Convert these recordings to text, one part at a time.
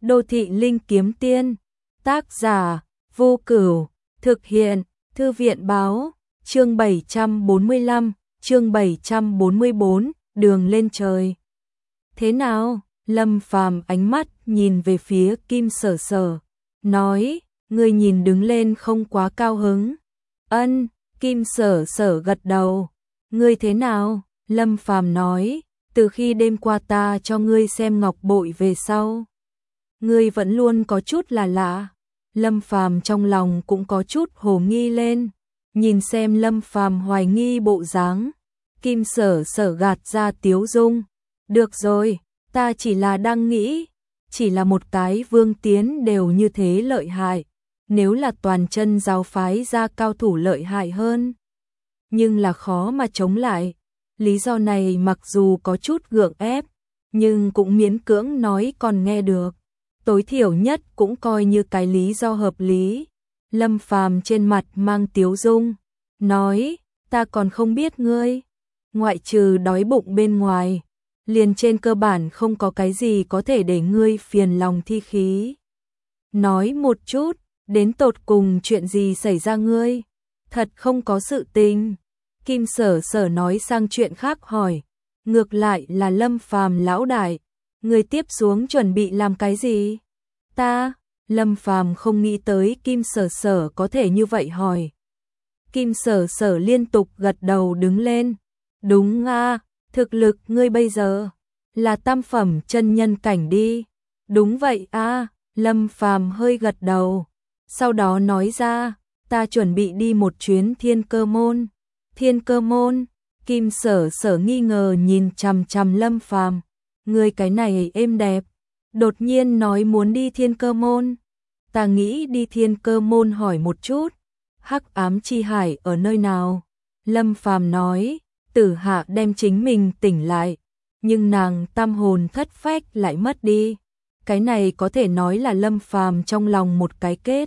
Đô thị linh kiếm tiên, tác giả Vô Cửu, thực hiện Thư viện báo, chương 745, chương 744, đường lên trời. Thế nào? Lâm Phàm ánh mắt nhìn về phía Kim Sở Sở, nói, ngươi nhìn đứng lên không quá cao hứng. Ân, Kim Sở Sở gật đầu. Ngươi thế nào? Lâm Phàm nói, từ khi đêm qua ta cho ngươi xem ngọc bội về sau, ngươi vẫn luôn có chút là lạ. Lâm Phàm trong lòng cũng có chút hồ nghi lên, nhìn xem Lâm Phàm hoài nghi bộ dáng, Kim Sở Sở gạt ra tiếu dung. Được rồi, ta chỉ là đang nghĩ, chỉ là một cái Vương Tiến đều như thế lợi hại, nếu là toàn chân giáo phái ra cao thủ lợi hại hơn, nhưng là khó mà chống lại. Lý do này mặc dù có chút gượng ép, nhưng cũng miễn cưỡng nói còn nghe được. Tối thiểu nhất cũng coi như cái lý do hợp lý. Lâm Phàm trên mặt mang tiếu dung, nói, ta còn không biết ngươi, ngoại trừ đói bụng bên ngoài, liền trên cơ bản không có cái gì có thể để ngươi phiền lòng thi khí. Nói một chút, đến tột cùng chuyện gì xảy ra ngươi? Thật không có sự tình. Kim Sở Sở nói sang chuyện khác hỏi, ngược lại là Lâm Phàm lão đại, người tiếp xuống chuẩn bị làm cái gì? Ta, Lâm Phàm không nghĩ tới Kim Sở Sở có thể như vậy hỏi. Kim Sở Sở liên tục gật đầu đứng lên. Đúng a, thực lực ngươi bây giờ là tam phẩm chân nhân cảnh đi. Đúng vậy a, Lâm Phàm hơi gật đầu. Sau đó nói ra, ta chuẩn bị đi một chuyến Thiên Cơ môn. Thiên Cơ môn? Kim Sở Sở nghi ngờ nhìn chằm chằm Lâm Phàm. Ngươi cái này êm đẹp, đột nhiên nói muốn đi Thiên Cơ môn. Ta nghĩ đi Thiên Cơ môn hỏi một chút, Hắc Ám Chi Hải ở nơi nào? Lâm Phàm nói, Tử Hạ đem chính mình tỉnh lại, nhưng nàng tam hồn thất phách lại mất đi. Cái này có thể nói là Lâm Phàm trong lòng một cái kết.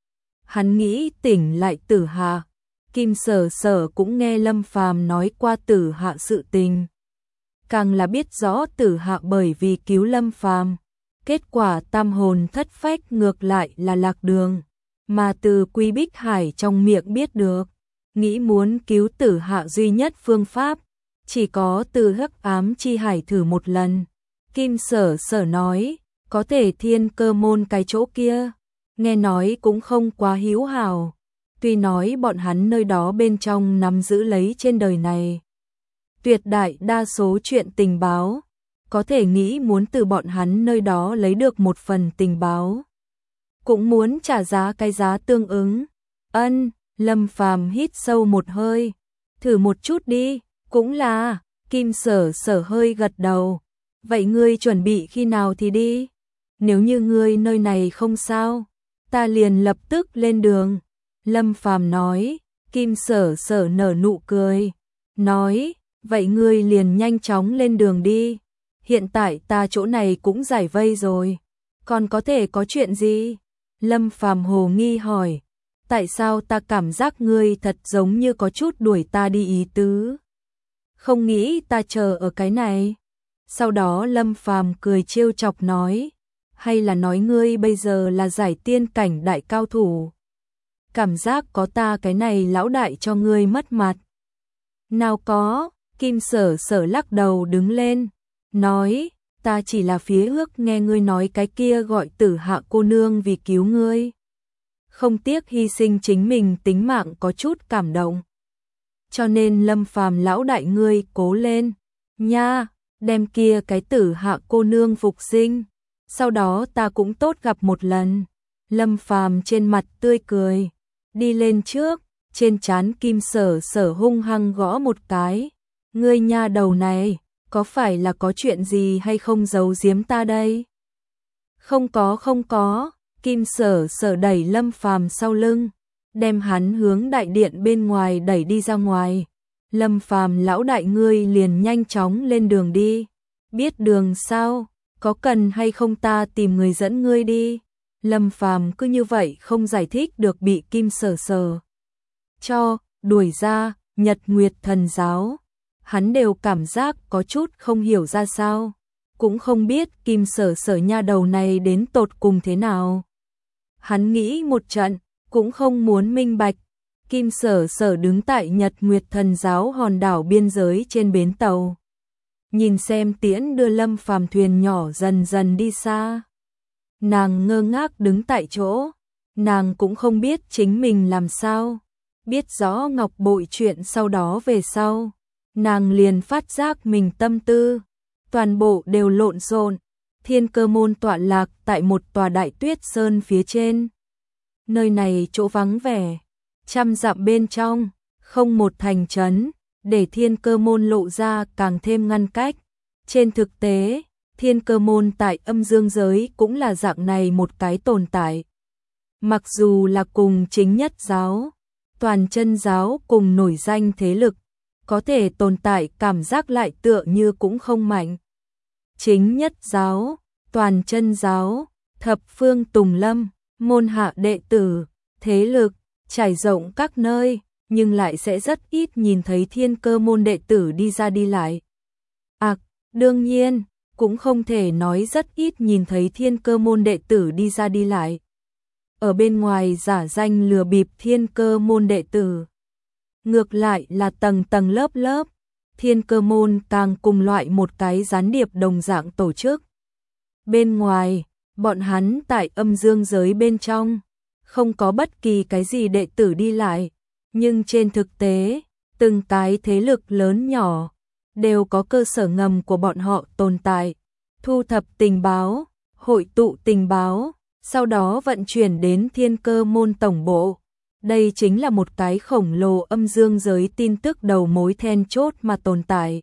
Hắn nghĩ tỉnh lại Tử Hạ. Kim Sở Sở cũng nghe Lâm Phàm nói qua Tử Hạ sự tình, càng là biết rõ Tử Hạ bởi vì cứu Lâm Phàm, kết quả tam hồn thất phách ngược lại là lạc đường, mà từ Quý Bích Hải trong miệng biết được, nghĩ muốn cứu Tử Hạ duy nhất phương pháp, chỉ có từ Hắc Ám Chi Hải thử một lần. Kim Sở Sở nói, có thể Thiên Cơ môn cái chỗ kia, nghe nói cũng không quá hữu hảo. Tuy nói bọn hắn nơi đó bên trong nắm giữ lấy trên đời này tuyệt đại đa số chuyện tình báo, có thể nghĩ muốn từ bọn hắn nơi đó lấy được một phần tình báo, cũng muốn trả giá cái giá tương ứng. Ân, Lâm Phàm hít sâu một hơi, thử một chút đi, cũng là. Kim Sở Sở hơi gật đầu. Vậy ngươi chuẩn bị khi nào thì đi? Nếu như ngươi nơi này không sao, ta liền lập tức lên đường. Lâm Phàm nói. Kim Sở Sở nở nụ cười, nói, vậy ngươi liền nhanh chóng lên đường đi. Hiện tại ta chỗ này cũng giải vây rồi, còn có thể có chuyện gì? Lâm Phàm hồ nghi hỏi, tại sao ta cảm giác ngươi thật giống như có chút đuổi ta đi ý tứ? Không nghĩ ta chờ ở cái này. Sau đó Lâm Phàm cười trêu chọc nói, hay là nói ngươi bây giờ là giải tiên cảnh đại cao thủ? Cảm giác có ta cái này lão đại cho ngươi mất mặt. Nào có, Kim Sở Sở lắc đầu đứng lên, nói, ta chỉ là phía ước nghe ngươi nói cái kia gọi Tử Hạ cô nương vì cứu ngươi, không tiếc hy sinh chính mình tính mạng có chút cảm động. Cho nên Lâm Phàm lão đại ngươi cố lên, nha, đem kia cái Tử Hạ cô nương phục sinh, sau đó ta cũng tốt gặp một lần. Lâm Phàm trên mặt tươi cười, đi lên trước, trên trán Kim Sở Sở hung hăng gõ một cái. Ngươi nha đầu này, có phải là có chuyện gì hay không giấu giếm ta đây? Không có, Kim Sở Sở đẩy Lâm Phàm sau lưng, đem hắn hướng đại điện bên ngoài đẩy đi ra ngoài. Lâm Phàm lão đại ngươi liền nhanh chóng lên đường đi. Biết đường sao? Có cần hay không ta tìm người dẫn ngươi đi? Lâm Phàm cứ như vậy không giải thích được bị Kim Sở Sở cho đuổi ra Nhật Nguyệt Thần giáo. Hắn đều cảm giác có chút không hiểu ra sao. cũng không biết Kim Sở Sở nha đầu này đến tột cùng thế nào. Hắn nghĩ một trận, cũng không muốn minh bạch. Kim Sở Sở đứng tại Nhật Nguyệt Thần Giáo hòn đảo biên giới trên bến tàu. Nhìn xem tiễn đưa Lâm Phàm thuyền nhỏ dần dần đi xa. Nàng ngơ ngác đứng tại chỗ, nàng cũng không biết chính mình làm sao. Biết rõ ngọc bội chuyện sau đó về sau, nàng liền phát giác mình tâm tư, toàn bộ đều lộn xộn. Thiên Cơ môn tọa lạc tại một tòa đại tuyết sơn phía trên. Nơi này chỗ vắng vẻ, trăm dặm bên trong, không một thành trấn, để Thiên Cơ môn lộ ra càng thêm ngăn cách. Trên thực tế, Thiên Cơ môn tại âm dương giới cũng là dạng này một cái tồn tại. Mặc dù là cùng chính nhất giáo, toàn chân giáo cùng nổi danh thế lực, có thể tồn tại cảm giác lại tựa như cũng không mạnh. Chính nhất giáo, toàn chân giáo, thập phương tùng lâm, môn hạ đệ tử, thế lực, trải rộng các nơi, nhưng lại sẽ rất ít nhìn thấy Thiên Cơ môn đệ tử đi ra đi lại. Đương nhiên, cũng không thể nói rất ít nhìn thấy Thiên Cơ môn đệ tử đi ra đi lại. Ở bên ngoài giả danh lừa bịp Thiên Cơ môn đệ tử. Ngược lại là tầng tầng lớp lớp, Thiên Cơ môn càng cùng loại một cái gián điệp đồng dạng tổ chức. Bên ngoài, bọn hắn tại âm dương giới bên trong, không có bất kỳ cái gì đệ tử đi lại, nhưng trên thực tế, từng cái thế lực lớn nhỏ, đều có cơ sở ngầm của bọn họ tồn tại, thu thập tình báo, hội tụ tình báo, sau đó vận chuyển đến Thiên Cơ môn tổng bộ. Đây chính là một cái khổng lồ âm dương giới tin tức đầu mối then chốt mà tồn tại.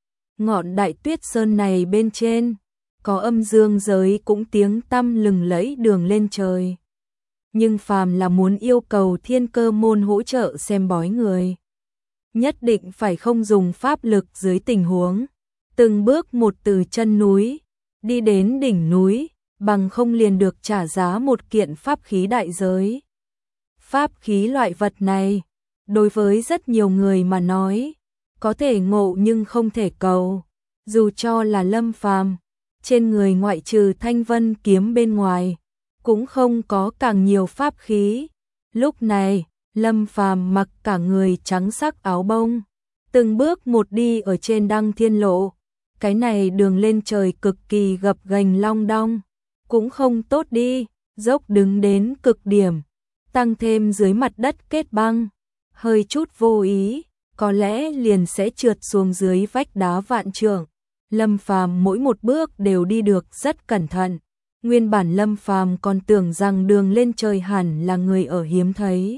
Ngọn đại tuyết sơn này bên trên, có âm dương giới cũng tiếng tăm lừng lẫy đường lên trời. Nhưng phàm là muốn yêu cầu Thiên Cơ môn hỗ trợ xem bói người, nhất định phải không dùng pháp lực dưới tình huống, từng bước một từ chân núi, đi đến đỉnh núi, bằng không liền được trả giá một kiện pháp khí đại giới. Pháp khí loại vật này, đối với rất nhiều người mà nói, có thể ngộ nhưng không thể cầu. Dù cho là Lâm Phàm, trên người ngoại trừ Thanh Vân kiếm bên ngoài, cũng không có càng nhiều pháp khí. Lúc này, Lâm Phàm mặc cả người trắng sắc áo bông, từng bước một đi ở trên Đăng Thiên Lộ. Cái này đường lên trời cực kỳ gập ghềnh long đong, cũng không tốt đi, dốc đứng đến cực điểm, tăng thêm dưới mặt đất kết băng, hơi chút vô ý, có lẽ liền sẽ trượt xuống dưới vách đá vạn trượng. Lâm Phàm mỗi một bước đều đi được rất cẩn thận. Nguyên bản Lâm Phàm còn tưởng rằng đường lên trời hẳn là người ở hiếm thấy.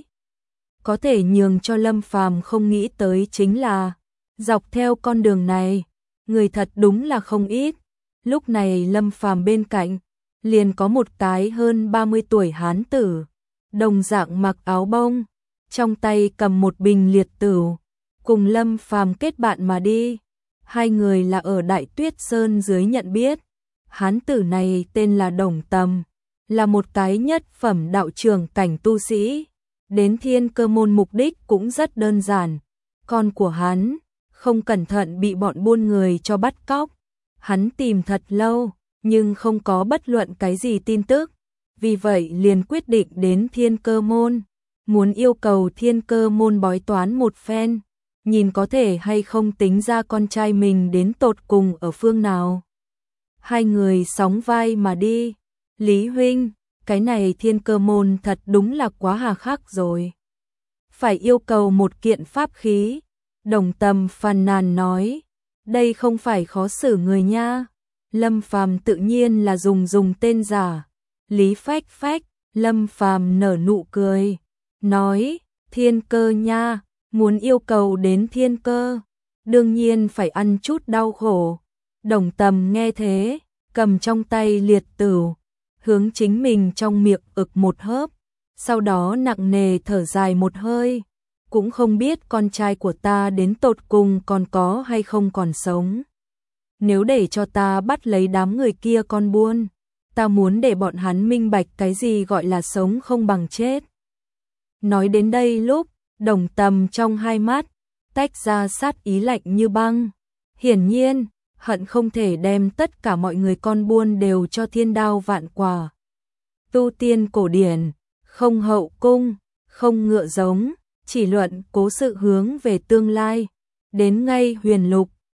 Có thể nhường cho Lâm Phàm không nghĩ tới chính là, dọc theo con đường này, người thật đúng là không ít. Lúc này Lâm Phàm bên cạnh, liền có một cái hơn 30 tuổi hán tử, đồng dạng mặc áo bông, trong tay cầm một bình liệt tửu, cùng Lâm Phàm kết bạn mà đi. Hai người là ở Đại Tuyết Sơn dưới nhận biết. Hán tử này tên là Đồng Tâm, là một cái nhất phẩm đạo trưởng cảnh tu sĩ. Đến Thiên Cơ môn mục đích cũng rất đơn giản. Con của hắn không cẩn thận bị bọn buôn người cho bắt cóc. Hắn tìm thật lâu, nhưng không có bất luận cái gì tin tức. Vì vậy liền quyết định đến Thiên Cơ môn, muốn yêu cầu Thiên Cơ môn bói toán một phen, nhìn có thể hay không tính ra con trai mình đến tột cùng ở phương nào. Hai người sóng vai mà đi. Lý huynh, cái này Thiên Cơ môn thật đúng là quá hà khắc rồi. Phải yêu cầu một kiện pháp khí. Đồng Tâm phàn nàn nói, đây không phải khó xử người nha. Lâm Phàm tự nhiên là dùng tên giả. Lý phách phách, Lâm Phàm nở nụ cười, nói, Thiên Cơ nha, muốn yêu cầu đến Thiên Cơ, đương nhiên phải ăn chút đau khổ. Đồng Tâm nghe thế, cầm trong tay liệt tửu, hướng chính mình trong miệng ực một hớp, sau đó nặng nề thở dài một hơi, cũng không biết con trai của ta đến tột cùng còn có hay không còn sống. Nếu để cho ta bắt lấy đám người kia con buôn, ta muốn để bọn hắn minh bạch cái gì gọi là sống không bằng chết. Nói đến đây lúc, Đồng Tâm trong hai mắt tách ra sát ý lạnh như băng. Hiển nhiên, hận không thể đem tất cả mọi người con buôn đều cho thiên đao vạn quả. Tu tiên cổ điển, không hậu cung, không ngựa giống, chỉ luận cố sự hướng về tương lai. Đến ngay huyền lục,